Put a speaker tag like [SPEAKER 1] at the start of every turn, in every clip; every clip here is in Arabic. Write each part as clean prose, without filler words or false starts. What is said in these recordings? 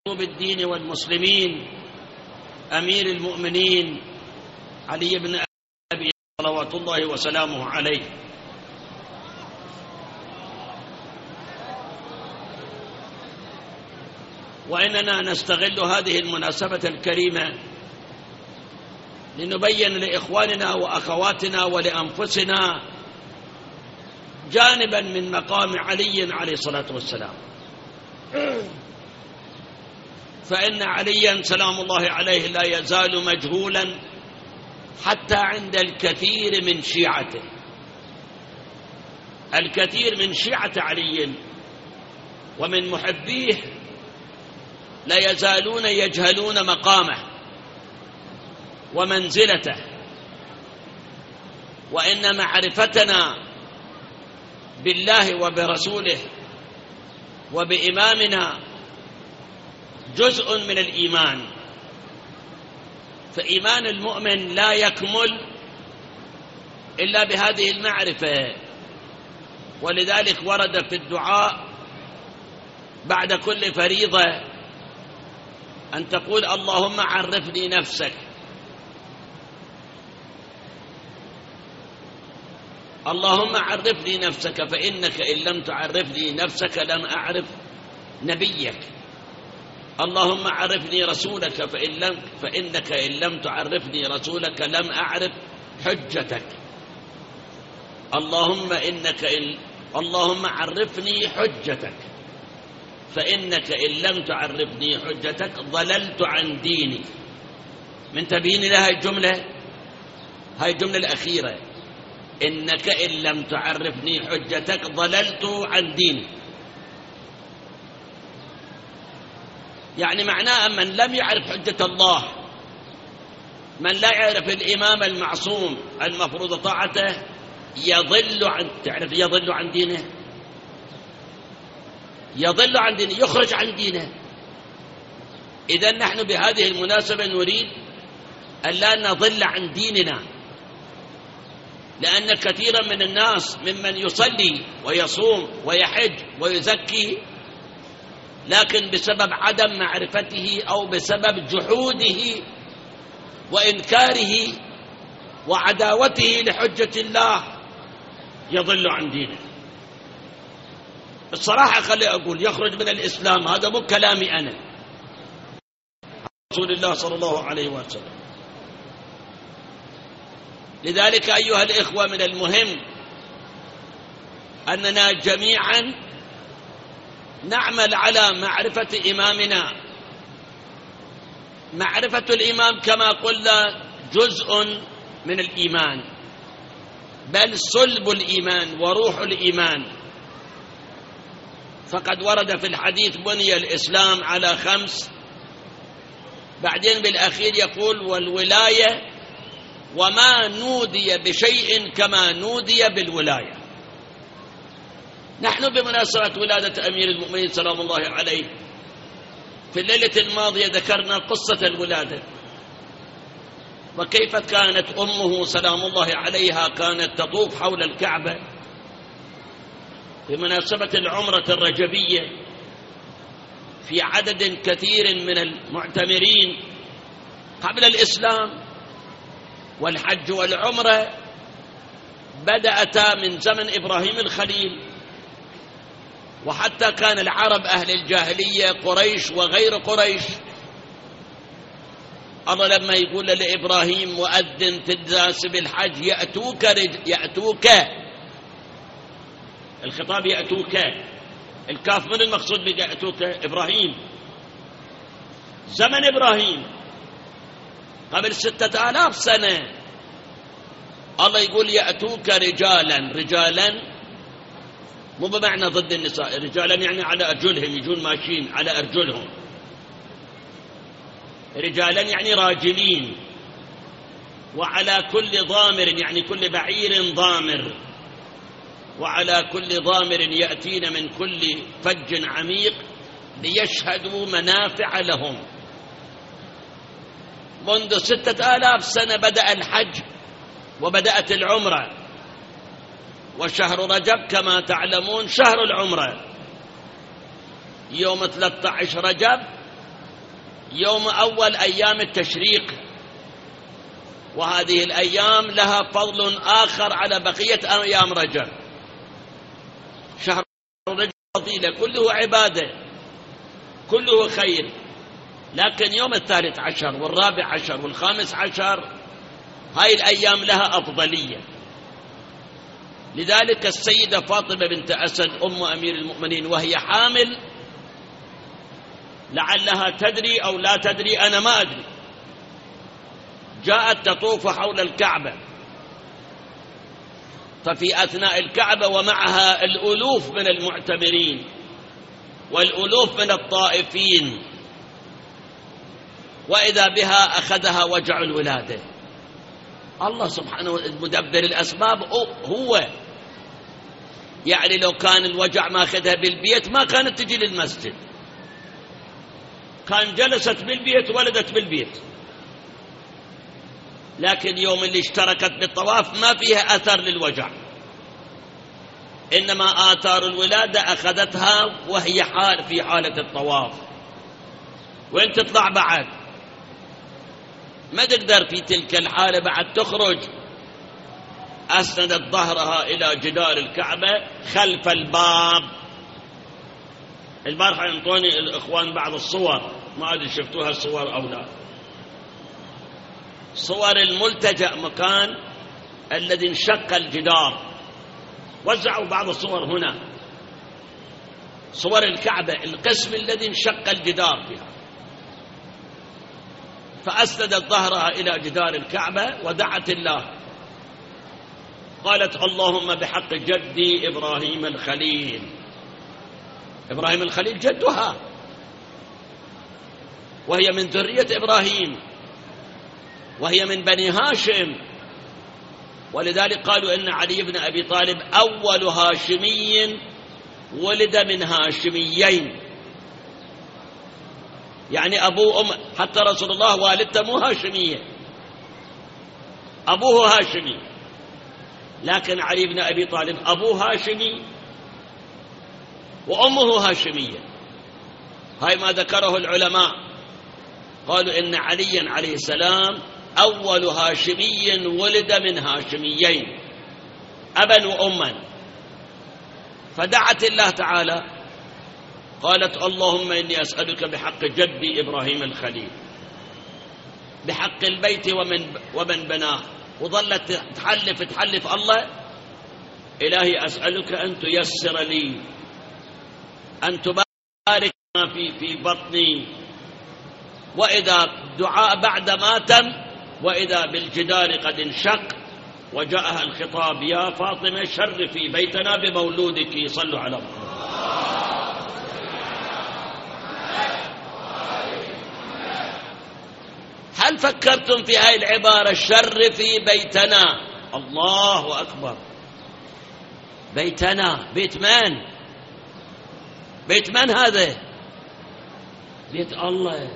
[SPEAKER 1] بالدين والمسلمين أمير المؤمنين علي بن أبي صلوات الله وسلامه عليه. وإننا نستغل هذه المناسبة الكريمة لنبين لإخواننا وأخواتنا ولأنفسنا جانبا من مقام علي عليه الصلاة والسلام. فإن عليا سلام الله عليه لا يزال مجهولا حتى عند الكثير من شيعته. الكثير من شيعة علي ومن محبيه لا يزالون يجهلون مقامه ومنزلته، وإن معرفتنا بالله وبرسوله وبإمامنا جزء من الإيمان. فإيمان المؤمن لا يكمل إلا بهذه المعرفة، ولذلك ورد في الدعاء بعد كل فريضة أن تقول اللهم عرفني نفسك، اللهم عرفني نفسك فإنك إن لم تعرفني نفسك لم أعرف نبيك، اللهم عرفني رسولك فإنك إن لم تعرفني رسولك لم أعرف حجتك، اللهم عرفني حجتك فإنك إن لم تعرفني حجتك ضللت عن ديني. من تبين لها الجملة، هاي الجملة الأخيرة، إنك إن لم تعرفني حجتك ضللت عن ديني، يعني معناه من لم يعرف حجة الله، من لا يعرف الإمام المعصوم المفروض طاعته يضل عن دينه، يضل عن دينه، يخرج عن دينه. إذن نحن بهذه المناسبة نريد أن لا نضل عن ديننا، لأن كثيرا من الناس ممن يصلي ويصوم ويحج ويزكي لكن بسبب عدم معرفته أو بسبب جحوده وإنكاره وعداوته لحجة الله يضل عن دينه. الصراحة خلي أقول يخرج من الإسلام، هذا مو كلامي أنا، رسول الله صلى الله عليه وسلم. لذلك أيها الإخوة من المهم أننا جميعا نعمل على معرفة إمامنا. معرفة الإمام كما قلنا جزء من الإيمان، بل صلب الإيمان وروح الإيمان. فقد ورد في الحديث بني الإسلام على 5، بعدين بالأخير يقول والولاية وما نودي بشيء كما نودي بالولاية. نحن بمناسبة ولادة أمير المؤمنين سلام الله عليه في الليلة الماضية ذكرنا قصة الولادة، وكيف كانت أمه سلام الله عليها كانت تطوف حول الكعبة بمناسبة العمرة الرجبية في عدد كثير من المعتمرين قبل الإسلام. والحج والعمرة بدأتا من زمن إبراهيم الخليل، وحتى كان العرب أهل الجاهلية قريش وغير قريش، الله لما يقول لإبراهيم مؤذن في الناس بالحج يأتوك الخطاب يأتوك، الكاف من المقصود بيأتوك إبراهيم، زمن إبراهيم قبل 6000 سنة. الله يقول يأتوك رجالا مو بمعنى ضد النساء، رجالا يعني على أرجلهم، يجون ماشيين على أرجلهم، رجالا يعني راجلين، وعلى كل ضامر يعني كل بعير ضامر، وعلى كل ضامر يأتين من كل فج عميق ليشهدوا منافع لهم. منذ 6000 سنة بدأ الحج وبدأت العمرة، وشهر رجب كما تعلمون شهر العمرة، يوم 13 رجب يوم أول أيام التشريق، وهذه الأيام لها فضل آخر على بقية أيام رجب. شهر رجب فضيلة، كله عبادة، كله خير، لكن يوم 13 وال14 وال15 هاي الأيام لها أفضلية. لذلك السيدة فاطمة بنت أسد أم أمير المؤمنين وهي حامل، لعلها تدري أو لا تدري، أنا ما أدري، جاءت تطوف حول الكعبة، ففي أثناء الكعبة ومعها الألوف من المعتمرين والألوف من الطائفين، وإذا بها أخذها وجع الولادة. الله سبحانه مدبر الأسباب هو، يعني لو كان الوجع ما أخذها بالبيت ما كانت تجي للمسجد، كان جلست بالبيت ولدت بالبيت، لكن يوم اللي اشتركت بالطواف ما فيها أثر للوجع، إنما آثار الولادة أخذتها وهي في حالة الطواف. وين تطلع بعد؟ ما تقدر في تلك الحالة بعد تخرج. أسندت ظهرها إلى جدار الكعبة خلف الباب. البارحة ينطوني الإخوان بعض الصور، ما أدري شفتوها الصور أو لا، صور الملتجأ، مكان الذي انشق الجدار، وزعوا بعض الصور هنا، صور الكعبة، القسم الذي انشق الجدار فيها. فأسندت ظهرها إلى جدار الكعبة ودعت الله، قالت اللهم بحق جدي إبراهيم الخليل. إبراهيم الخليل جدها، وهي من ذرية إبراهيم، وهي من بني هاشم، ولذلك قالوا إن علي بن أبي طالب أول هاشمي ولد من هاشميين، يعني أبوه حتى رسول الله والدته مو هاشمية، أبوه هاشمي، لكن علي بن أبي طالب أبوه هاشمي وأمه هاشمية. هاي ما ذكره العلماء، قالوا إن عليا عليه السلام أول هاشمي ولد من هاشميين أبا وأما. فدعت الله تعالى، قالت اللهم إني أسألك بحق جدي إبراهيم الخليل، بحق البيت ومن بناه، وظلت تحلف الله، إلهي أسألك أن تيسر لي، أن تبارك في بطني، وإذا دعاء بعد ما تم، وإذا بالجدار قد انشق وجاءها الخطاب يا فاطمة شرفي بيتنا بمولودك، صلوا على محمد. هل فكرتم في هذه العبارة شرفي بيتنا؟ الله أكبر، بيتنا، بيت من؟ بيت من هذا؟ بيت الله.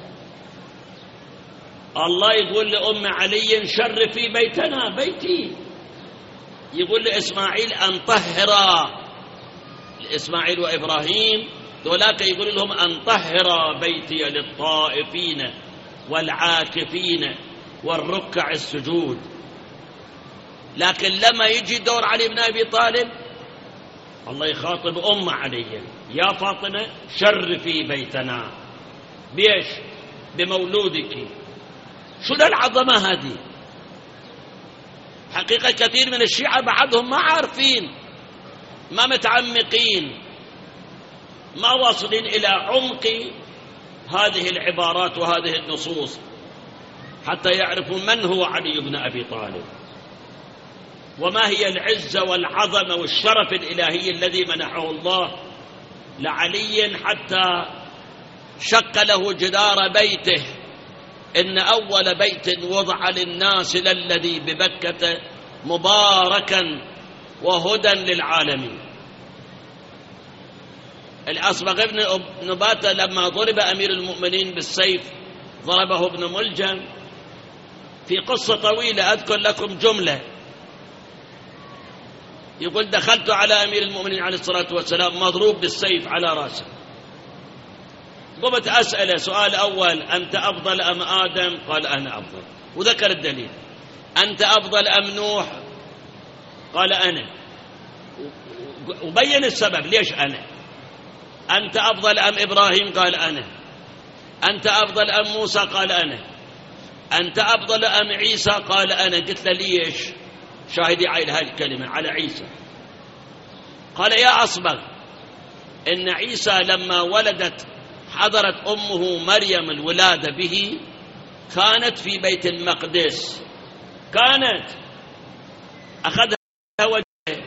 [SPEAKER 1] الله يقول لأم علي شرفي بيتنا، بيتي. يقول لإسماعيل أن طهرا، إسماعيل وإبراهيم دولاك يقول لهم أن طهرا بيتي للطائفين والعاكفين والركع السجود. لكن لما يجي دور علي بن أبي طالب، الله يخاطب أم علي يا فاطمة شرفي بيتنا، بيش؟ بمولودك. شو العظمة هذه؟ حقيقة كثير من الشيعة بعضهم ما عارفين، ما متعمقين، ما واصلين إلى عمق هذه العبارات وهذه النصوص حتى يعرفوا من هو علي بن أبي طالب، وما هي العزة والعظمة والشرف الإلهي الذي منحه الله لعلي حتى شق له جدار بيته. إن أول بيت وضع للناس للذي ببكة مباركا وهدى للعالمين. الأصبغ ابن نباتة لما ضرب أمير المؤمنين بالسيف ضربه ابن ملجم، في قصة طويلة أذكر لكم جملة، يقول دخلت على أمير المؤمنين عليه الصلاة والسلام مضروب بالسيف على رأسه، ضبط أسئلة. سؤال أول: أنت أفضل أم آدم؟ قال أنا أفضل، وذكر الدليل. أنت أفضل أم نوح؟ قال أنا، وبين السبب ليش أنا. أنت أفضل أم إبراهيم؟ قال أنا. أنت أفضل أم موسى؟ قال أنا. أنت أفضل أم عيسى؟ قال أنا. قلت له ليش؟ شاهدي على هذه الكلمة على عيسى. قال يا أصبغ، إن عيسى لما ولدت حضرت أمه مريم الولادة به كانت في بيت المقدس، كانت أخذها وجهه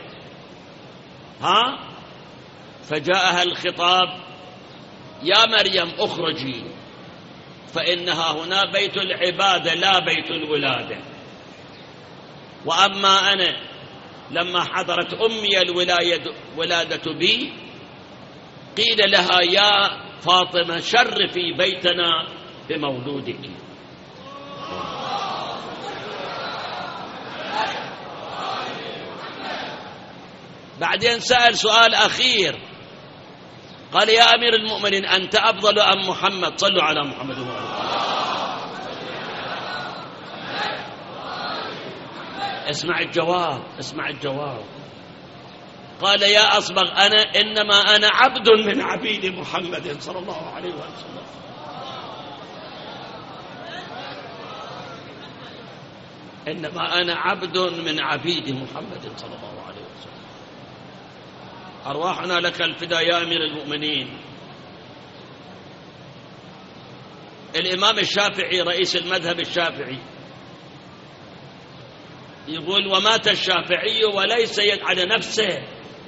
[SPEAKER 1] فجاءها الخطاب: يا مريم اخرجي، فإنها هنا بيت العبادة لا بيت الولادة. وأما أنا لما حضرت أمي الولادة بي قيل لها: يا فاطمة شرفي بيتنا بمولودك. بعدين سأل سؤال أخير، قال: يا أمير المؤمنين، أنت أفضل أم محمد؟ صلوا على محمد وعلى. اسمع الجواب، اسمع الجواب. قال: يا أصبغ، إنما أنا عبد من عبيد محمد صلى الله عليه وسلم. إنما أنا عبد من عبيد محمد صلى الله عليه وسلم. أرواحنا لك الفداء يا أمير المؤمنين. الإمام الشافعي رئيس المذهب الشافعي يقول: ومات الشافعي وليس على نفسه،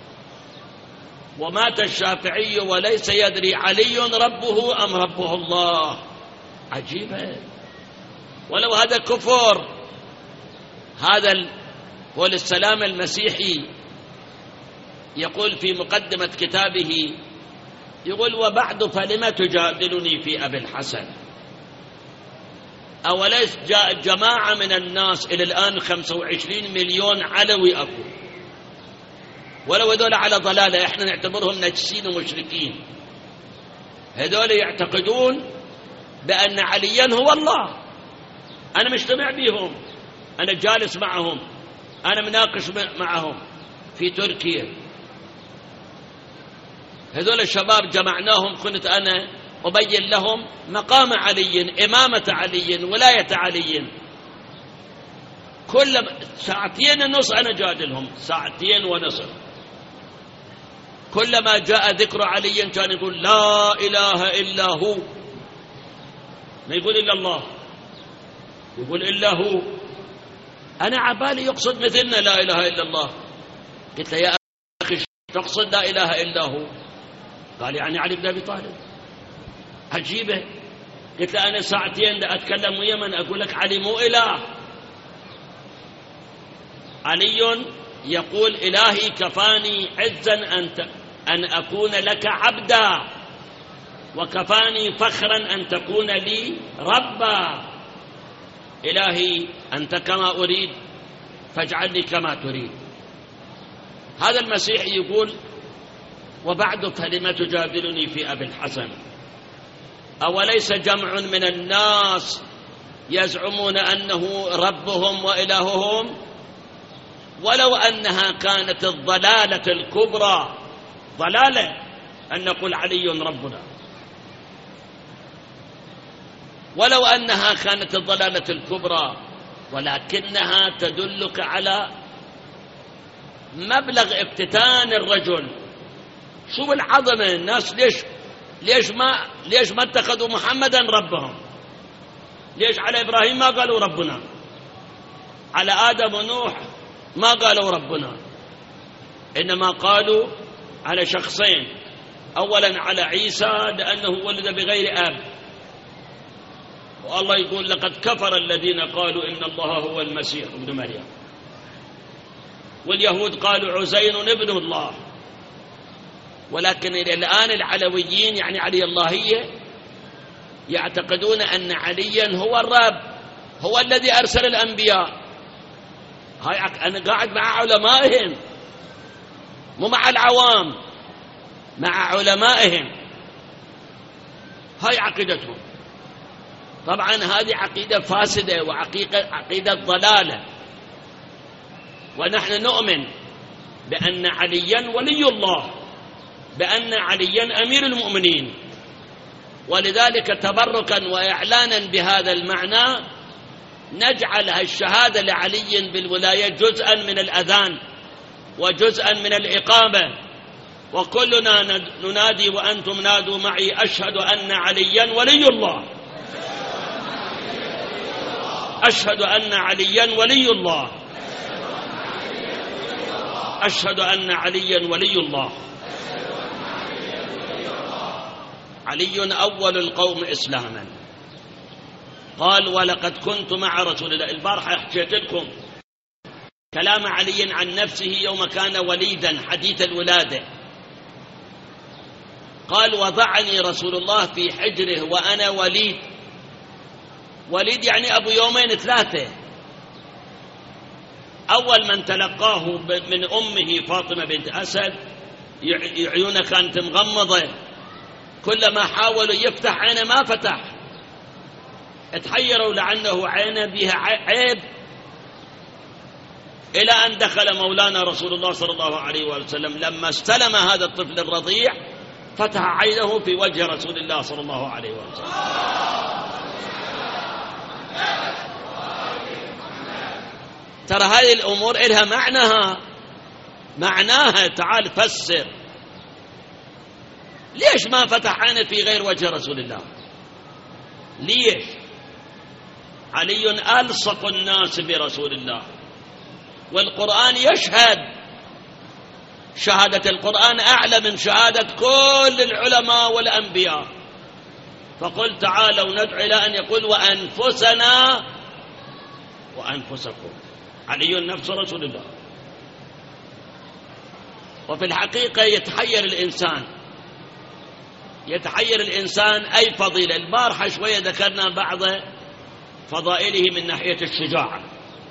[SPEAKER 1] ومات الشافعي وليس يدري علي ربه أم ربه الله. عجيبة. ولو هذا كفر. هذا هو السلام المسيحي يقول في مقدمة كتابه، يقول: وبعد فلما تجادلني في أبي الحسن؟ أوليس جاء جماعة من الناس إلى الآن 25 مليون علوي أكو، ولو هذول على ضلالة إحنا نعتبرهم نجسين ومشركين. هذول يعتقدون بأن عليا هو الله. أنا مجتمع بهم، أنا جالس معهم، أنا مناقش معهم في تركيا. هذول الشباب جمعناهم، كنت أنا أبين لهم مقام علي، إمامة علي، ولاية علي. كل 2.5 ساعة أنا جادلهم 2.5 ساعة. كلما جاء ذكر علي كان يقول: لا إله إلا هو. ما يقول إلا الله، يقول إلا هو. أنا عبالي يقصد مثلنا لا إله إلا الله. قلت له: يا أخي تقصد لا إله إلا هو؟ قال: يعني علي بن أبي طالب. عجيبة. قلت له: أنا 2 ساعة أتكلم ويا من أقول لك علي مو إله. علي يقول: إلهي كفاني عزا أن أكون لك عبدا، وكفاني فخرا أن تكون لي ربا. إلهي أنت كما أريد فاجعلني كما تريد. هذا المسيح يقول: وبعد فلم تجادلني في أبي الحسن؟ أوليس جمع من الناس يزعمون أنه ربهم وإلههم؟ ولو أنها كانت الضلالة الكبرى، ضلالة أن نقول علي ربنا، ولو أنها كانت الضلالة الكبرى، ولكنها تدلك على مبلغ افتتان الرجل. شوف العظمة. الناس ليش ما اتخذوا محمدا ربهم؟ ليش على إبراهيم ما قالوا ربنا؟ على آدم ونوح ما قالوا ربنا؟ إنما قالوا على شخصين. أولا على عيسى لأنه ولد بغير أب، والله يقول: لقد كفر الذين قالوا إن الله هو المسيح ابن مريم. واليهود قالوا عزير ابن الله. ولكن إلى الآن العلويين، يعني علي اللهية، يعتقدون أن عليا هو الرب، هو الذي أرسل الأنبياء. هاي أنا قاعد مع علمائهم، مو مع العوام، مع علمائهم. هاي عقيدتهم. طبعا هذه عقيدة فاسدة وعقيدة ضلالة، ونحن نؤمن بأن عليا ولي الله، بأن عليا أمير المؤمنين، ولذلك تبركا وإعلانا بهذا المعنى نجعل الشهادة لعلي بالولاية جزءا من الأذان وجزءا من الإقامة، وكلنا ننادي وأنتم نادوا معي: أشهد أن عليا ولي الله، أشهد أن عليا ولي الله، أشهد أن عليا ولي الله. علي أول القوم إسلاما. قال: ولقد كنت مع رسول الله. البارحة حكيت لكم كلام علي عن نفسه يوم كان وليدا حديث الولادة. قال: وضعني رسول الله في حجره وأنا وليد. وليد يعني أبو يومين ثلاثة. أول من تلقاه من أمه فاطمة بنت أسد عيونه كانت مغمضة، كلما حاولوا يفتح عينه ما فتح، اتحيروا لعنه عينه بها عيب، إلى أن دخل مولانا رسول الله صلى الله عليه وسلم لما استلم هذا الطفل الرضيع فتح عينه في وجه رسول الله صلى الله عليه وسلم. ترى هذه الأمور إلها معناها. تعال فسر. ليش ما فتح عينه في غير وجه رسول الله؟ ليش؟ علي ألصق الناس برسول الله، والقرآن يشهد. شهادة القرآن أعلى من شهادة كل العلماء والأنبياء. فقل تعالوا ندعو إلى أن يقول: وأنفسنا وأنفسكم. علي نفس رسول الله. وفي الحقيقة يتحير الإنسان أي فضيلة. البارحة شوية ذكرنا بعض فضائله من ناحية الشجاعة.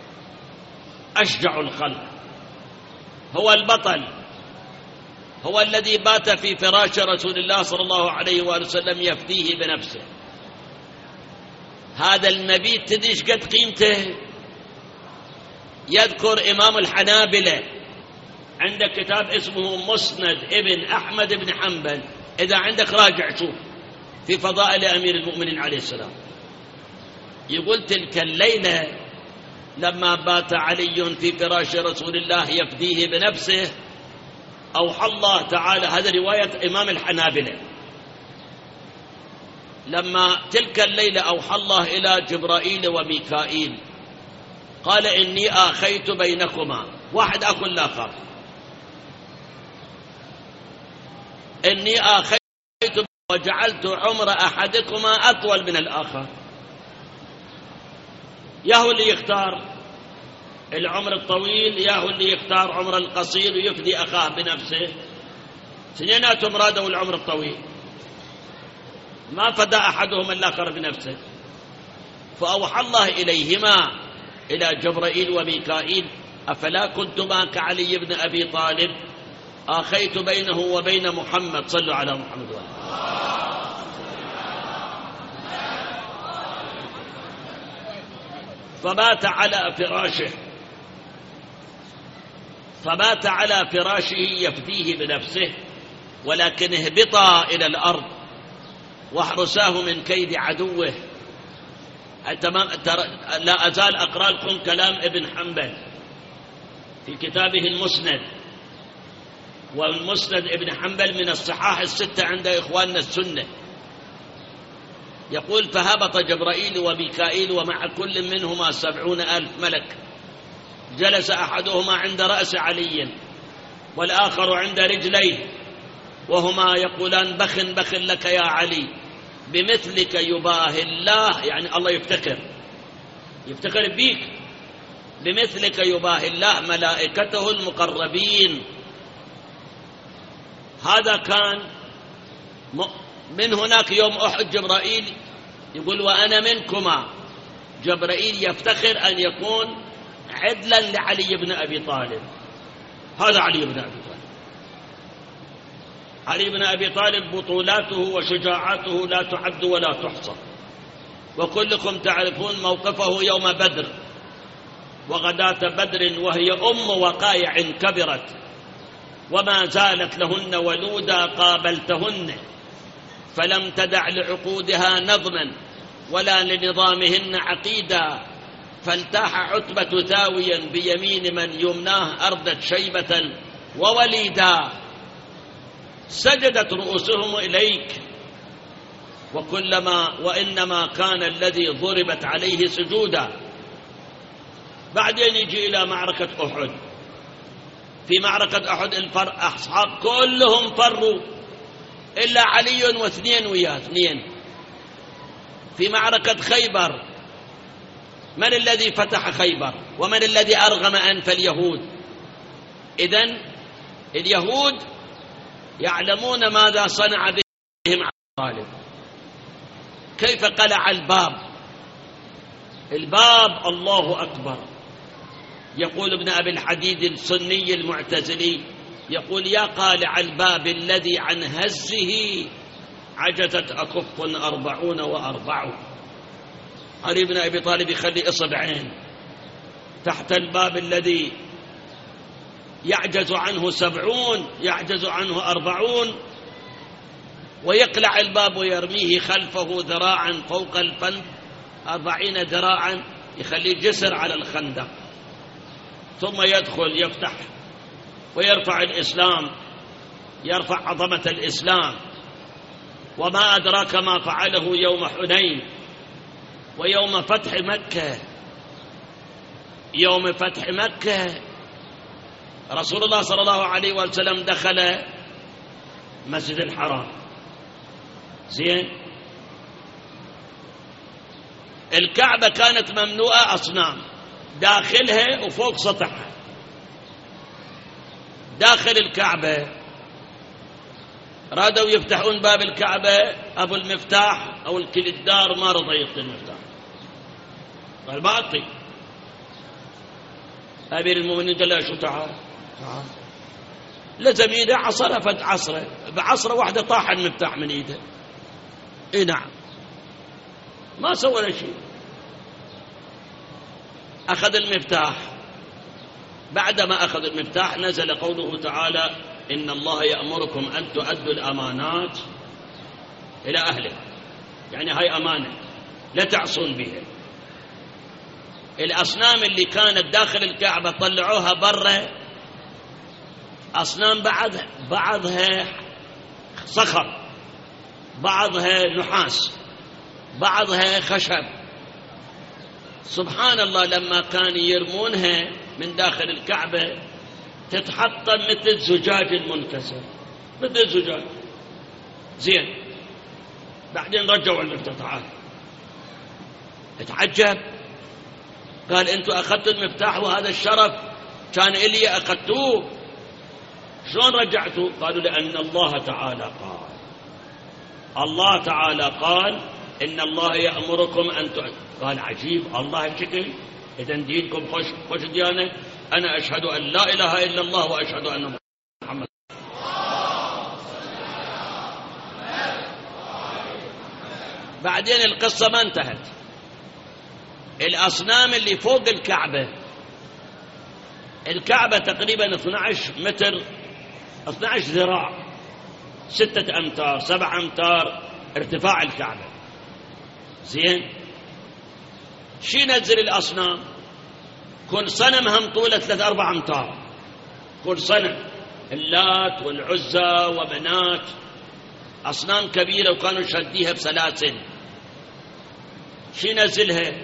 [SPEAKER 1] أشجع الخلق، هو البطل، هو الذي بات في فراش رسول الله صلى الله عليه وسلم يفديه بنفسه. هذا المبيت تدري ايش قد قيمته؟ يذكر إمام الحنابلة عندك كتاب اسمه مسند ابن أحمد بن حنبل، إذا عندك راجع شوف في فضائل أمير المؤمنين عليه السلام. يقول: تلك الليلة لما بات علي في فراش رسول الله يفديه بنفسه أوحى الله تعالى. هذا رواية إمام الحنابلة. لما تلك الليلة أوحى الله إلى جبرائيل وميكائيل قال: إني آخيت بينكما، واحد أخو الآخر، إني آخيت وجعلت عمر أحدكما أطول من الآخر. ياهو اللي يختار العمر الطويل، ياهو اللي يختار عمر القصير ويفدي أخاه بنفسه. سنيناتهم رادوا العمر الطويل، ما فدى أحدهم الآخر بنفسه. فأوحى الله إليهما، إلى جبرائيل وميكائيل: أفلا كنتما كعلي بن أبي طالب آخيت بينه وبين محمد. صلوا على محمد وآله. فبات على فراشه يفديه بنفسه، ولكن اهبطا إلى الأرض واحرساه من كيد عدوه. لا أزال أقرأ لكم كلام ابن حنبل في كتابه المسند. والمسند ابن حنبل من الصحاح الستة عند إخواننا السنة. يقول: فهبط جبرائيل وميكائيل ومع كل منهما 70,000 ملك. جلس أحدهما عند رأس علي والآخر عند رجليه، وهما يقولان: بخ بخ لك يا علي، بمثلك يباهي الله. يعني الله يفتخر بيك. بمثلك يباهي الله ملائكته المقربين. هذا كان من هناك يوم أحد جبرائيل يقول: وأنا منكما. جبرائيل يفتخر أن يكون عدلا لعلي بن أبي طالب. هذا علي بن أبي طالب. علي بن أبي طالب بطولاته وشجاعاته لا تعد ولا تحصى، وكلكم تعرفون موقفه يوم بدر وغداة بدر، وهي وقائع كبرت وما زالت لهن ولودا قابلتهن، فلم تدع لعقودها نظما ولا لنظامهن عقيدا، فالتاح عتبة ثاويا بيمين من يمناه أردت شيبة ووليدا، سجدت رؤوسهم إليك وإنما كان الذي ضربت عليه سجودا. بعدين يجي إلى معركة أحد. في معركة أحد أصحاب كلهم فروا إلا علي واثنين وياه، اثنين. في معركة خيبر من الذي فتح خيبر ومن الذي أرغم أنف اليهود؟ إذن اليهود يعلمون ماذا صنع بهم أبي طالب، كيف قلع الباب. الله أكبر. يقول ابن أبي الحديد السني المعتزلي، يقول: يا قالع الباب الذي عن هزه عجزت أكف 40 و40. علي بن أبي طالب يخلي إصبعين تحت الباب الذي يعجز عنه 70، يعجز عنه 40، ويقلع الباب ويرميه خلفه ذراعا فوق الفند 40 ذراعا، يخليه جسر على الخندق، ثم يدخل يفتح ويرفع الإسلام، يرفع عظمة الإسلام. وما أدراك ما فعله يوم حنين ويوم فتح مكة. يوم فتح مكة رسول الله صلى الله عليه وسلم دخل مسجد الحرام، زين. الكعبة كانت مملوءة أصنام داخلها وفوق سطحها. داخل الكعبة رادوا يفتحون باب الكعبة، أبو المفتاح أو الكلدار ما رضى يعطي المفتاح، قال ما أعطي. أمير المؤمنين قال له: شو تعال لزم ايده عصره، فد عصره بعصره واحدة طاح المفتاح من ايده. اي نعم، ما سوى له شيء. أخذ المفتاح. بعدما أخذ المفتاح نزل قوله تعالى: إن الله يأمركم أن تؤدوا الأمانات إلى أهلها، يعني هاي أمانة لا تعصون بها. الأصنام اللي كانت داخل الكعبة طلعوها برا، أصنام بعضها صخر، بعضها نحاس، بعضها خشب. سبحان الله، لما كانوا يرمونها من داخل الكعبة تتحطم مثل الزجاج المنكسر، مثل الزجاج. زين، بعدين رجعوا المفتاح. اتعجب، قال: انتوا أخذتوا المفتاح وهذا الشرف كان إلي، أخذتوه، شلون رجعتوا؟ قالوا: لأن الله تعالى قال إن الله يأمركم أن قال: عجيب، الله شكل. إذن دينكم خوش ديانة. أنا أشهد أن لا إله إلا الله وأشهد أن محمد. بعدين القصة ما انتهت. الأصنام اللي فوق الكعبة تقريبا 12 متر، 12 ذراع، 6 أمتار 7 أمتار ارتفاع الكعبة. زين، شي نزل الأصنام؟ كل صنم هم طوله 3-4 أمتار، كل صنم، اللات والعزى ومنات، أصنام كبيرة وكانوا شديها بسلاسل. شي نزلها؟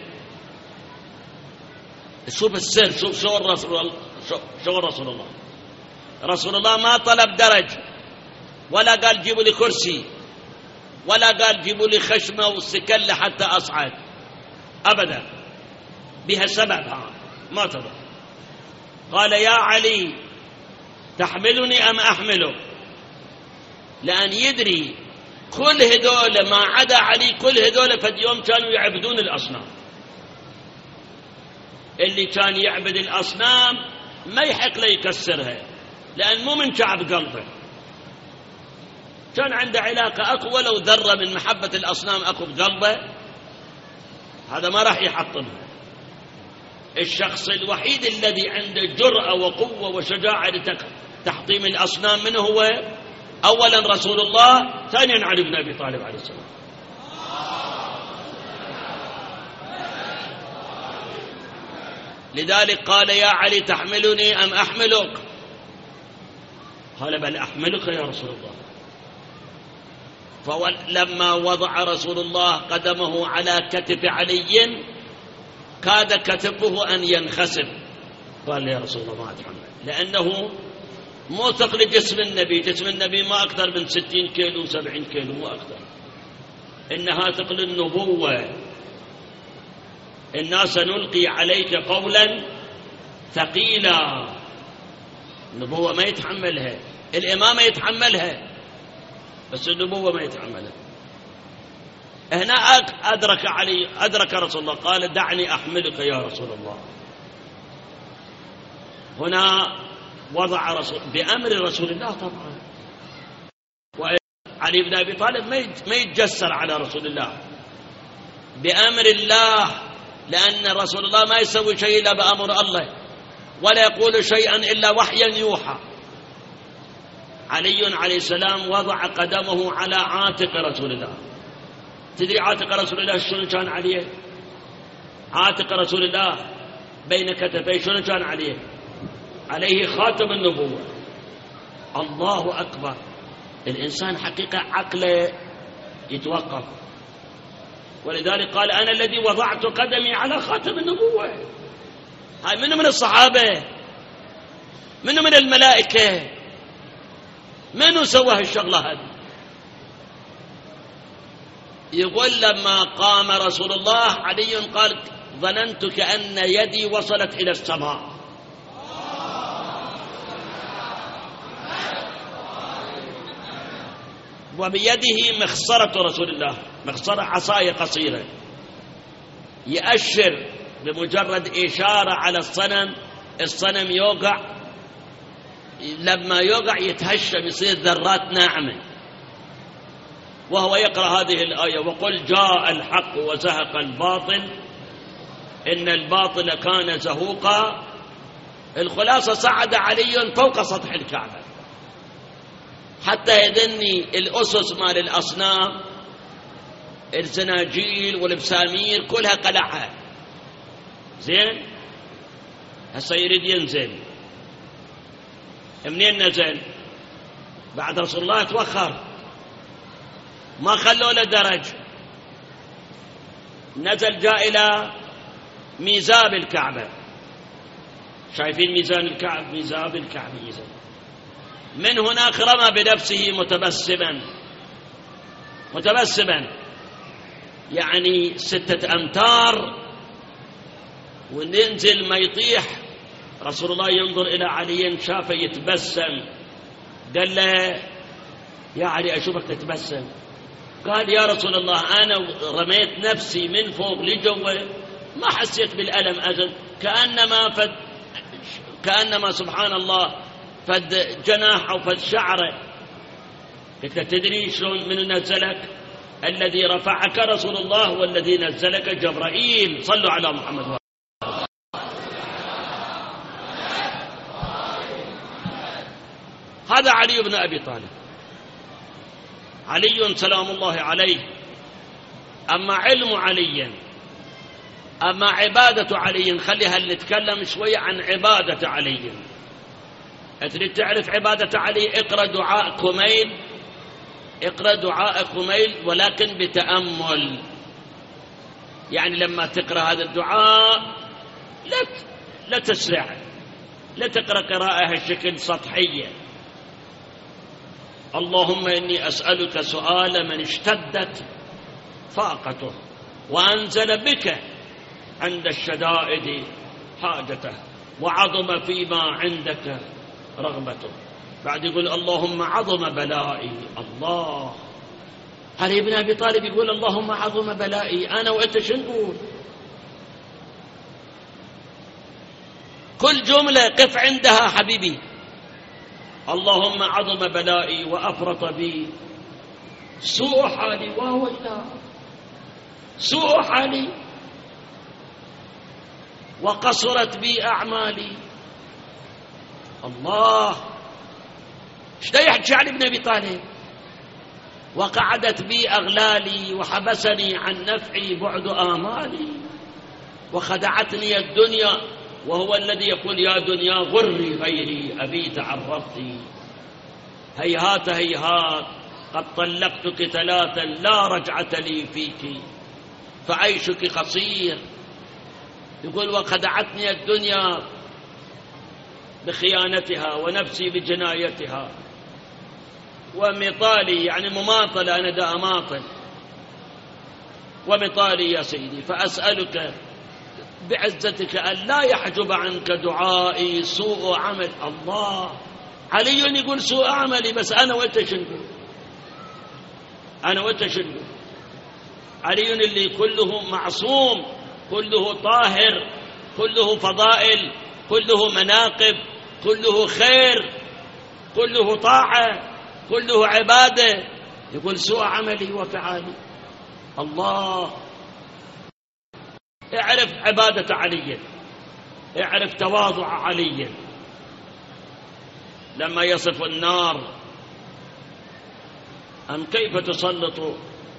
[SPEAKER 1] شوف السر، شوف شو رسول الله. رسول الله ما طلب درج، ولا قال جيبوا لي كرسي، ولا قال جيبوا لي خشمة وسكلة حتى أصعد، أبدا، بها سبب ما تضر. قال: يا علي تحملني أم أحمله؟ لأن يدري كل هذول ما عدا علي، كل هذول فد يوم كانوا يعبدون الأصنام. اللي كان يعبد الأصنام ما يحق له يكسرها، لأن مو من شعب قلبه. كان عنده علاقة أكو ولو ذرة من محبة الأصنام أكو بقلبه، هذا ما راح يحطمها. الشخص الوحيد الذي عنده جرأة وقوة وشجاعة لتحطيم الأصنام منه هو أولا رسول الله، ثانيا علي بن أبي طالب عليه السلام. لذلك قال يا علي تحملني أم أحملك؟ قال بل أحملك يا رسول الله. فلما وضع رسول الله قدمه على كتف علي كاد كتفه أن ينخسف، قال يا رسول الله ما أتحمل، لأنه مو ثقل جسم النبي، جسم النبي ما أكثر من 60 كيلو 70 كيلو مو أكثر، إنها ثقل النبوة. إنا سنلقي عليك قولا ثقيلا، النبوة ما يتحملها، الإمامة يتحملها بس النبوة ما يتحملها. هنا أدرك رسول الله، قال دعني أحملك يا رسول الله. هنا وضع رسول بأمر رسول الله طبعا، وعلي بن أبي طالب ما يتجسر على رسول الله، بأمر الله، لأن رسول الله ما يسوي شيء إلا بأمر الله، ولا يقول شيئا إلا وحيا يوحى. علي عليه السلام وضع قدمه على عاتق رسول الله. تدري عاتق رسول الله شنو كان عليه؟ عاتق رسول الله بين كتفيه شنو كان عليه؟ عليه خاتم النبوة. الله أكبر. الإنسان حقيقة عقله يتوقف، ولذلك قال أنا الذي وضعت قدمي على خاتم النبوة. هاي منه من الصحابة، منه من الملائكة، منو سوى هالشغلة هذه؟ يقول لما قام رسول الله علي قال ظننت كأن يدي وصلت إلى السماء. وبيده مخصرة رسول الله، مخصرة عصاية قصيرة، يأشر بمجرد إشارة على الصنم يوقع، لما يوقع يتهشم يصير ذرات ناعمة، وهو يقرأ هذه الآية وقل جاء الحق وزهق الباطل إن الباطل كان زهوقا. الخلاصة صعد علي فوق سطح الكعبة حتى يدني الأسس مال الأصنام، الزناجيل والبسامير كلها قلعها. زين هسه يريد ينزل، منين نزل؟ بعد رسول الله توخر، ما خلوا له درج، نزل جاء إلى ميزاب الكعبة. شايفين ميزان الكعبة؟ ميزاب الكعبة ميزان. من هناك رمى بنفسه متبسما يعني 6 أمتار، وننزل ما يطيح. رسول الله ينظر إلى علي شافه يتبسم، قال له يا علي أشوفك تتبسم. قال يا رسول الله أنا رميت نفسي من فوق لجوه ما حسيت بالألم أزل، كأنما سبحان الله فد جناح أو فد شعره. قلت تدري شلون من نزلك؟ الذي رفعك رسول الله والذي نزلك جبرائيل. صلوا على محمد. هذا علي بن أبي طالب، علي سلام الله عليه. أما علم علي، أما عبادة علي، خليها نتكلم شوية عن عبادة علي. تريد تعرف عبادة علي؟ اقرأ دعاء كميل، اقرأ دعاء كميل ولكن بتأمل. يعني لما تقرأ هذا الدعاء لا تسرع، لا تقرأ قراءة هالشكل سطحية. اللهم إني أسألك سؤال من اشتدت فاقته وأنزل بك عند الشدائد حاجته وعظم فيما عندك رغبته. بعد يقول اللهم عظم بلائي. الله، علي بن أبي طالب يقول اللهم عظم بلائي. أنا وأنت شو نقول؟ كل جملة قف عندها حبيبي. اللهم عظم بلائي وأفرط بي سوء حالي وويلا سوء حالي وقصرت بي أعمالي. الله، ايش دا يحكي علي ابن أبي طالب؟ وقعدت بي أغلالي وحبسني عن نفعي بعد آمالي، وخدعتني الدنيا، وهو الذي يقول يا دنيا غري غيري أبي تعرفتي، هيهات هيهات قد طلقتك ثلاثا لا رجعة لي فيك فعيشك قصير. يقول وخدعتني الدنيا بخيانتها ونفسي بجنايتها، ومطالي يعني مماطلة، أنا دا أماطل، ومطالي يا سيدي فأسألك بعزتك أن لا يحجب عنك دعائي سوء عمل. الله، علي يقول سوء عملي، بس أنا وأنت شنو؟ أنا وأنت شنو؟ علي اللي كله معصوم، كله طاهر، كله فضائل، كله مناقب، كله خير، كله طاعة، كله عبادة، يقول سوء عملي وفعالي. الله، اعرف عبادة علي، اعرف تواضع علي. لما يصف النار أم كيف تسلط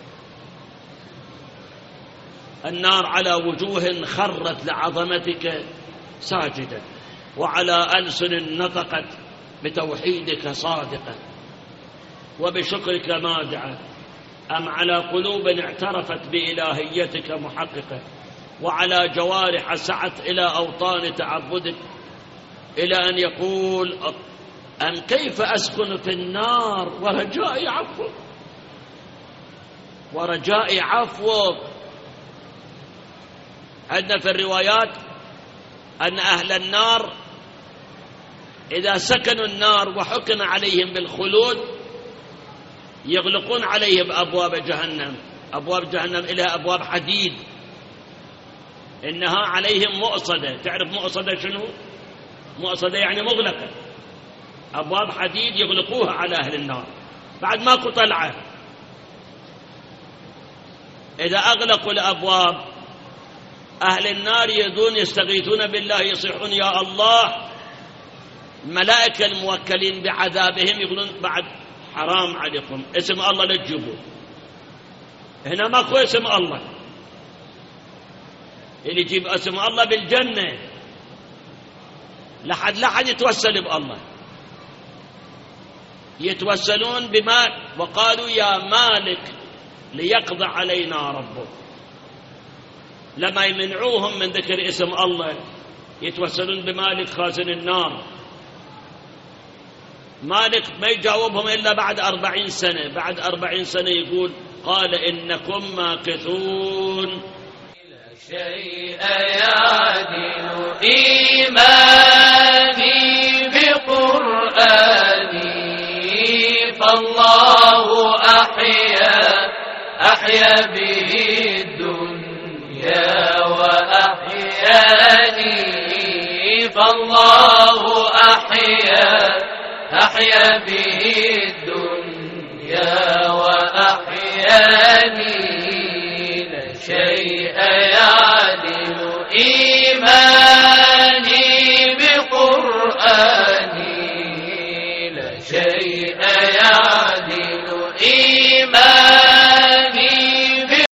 [SPEAKER 1] النار على وجوه خرت لعظمتك ساجدة، وعلى ألسن نطقت بتوحيدك صادقة، وبشكرك مادعة، أم على قلوب اعترفت بإلهيتك محققة، وعلى جوارح سعت إلى أوطان تعبدك، إلى أن يقول أم كيف أسكن في النار ورجائي عفوك، ورجائي عفوك. عندنا في الروايات أن أهل النار إذا سكنوا النار وحكم عليهم بالخلود يغلقون عليهم أبواب جهنم. أبواب جهنم إلى أبواب حديد، إنها عليهم مؤصدة. تعرف مؤصدة شنو؟ مؤصدة يعني مغلقة، أبواب حديد يغلقوها على أهل النار بعد ماكو طلعة. إذا أغلقوا الأبواب أهل النار يدون يستغيثون بالله، يصيحون يا الله. الملائكة الموكلين بعذابهم يقولون بعد حرام عليكم، اسم الله لا تجيبوه، هنا ماكو اسم الله. اللي يجيب اسم الله بالجنة لحد يتوسل بالله، يتوسلون بمال. وقالوا يا مالك ليقضى علينا ربك. لما يمنعوهم من ذكر اسم الله يتوسلون بمالك خازن النار. مالك ما يجاوبهم إلا بعد 40 سنة. بعد 40 سنة يقول قال إنكم ماكثون.
[SPEAKER 2] لا شيء يعدل إيماني بقرآني، فالله أحيا به الدنيا وأحياني، فالله أحيا به الدنيا وأحياني. لا شيء يعدل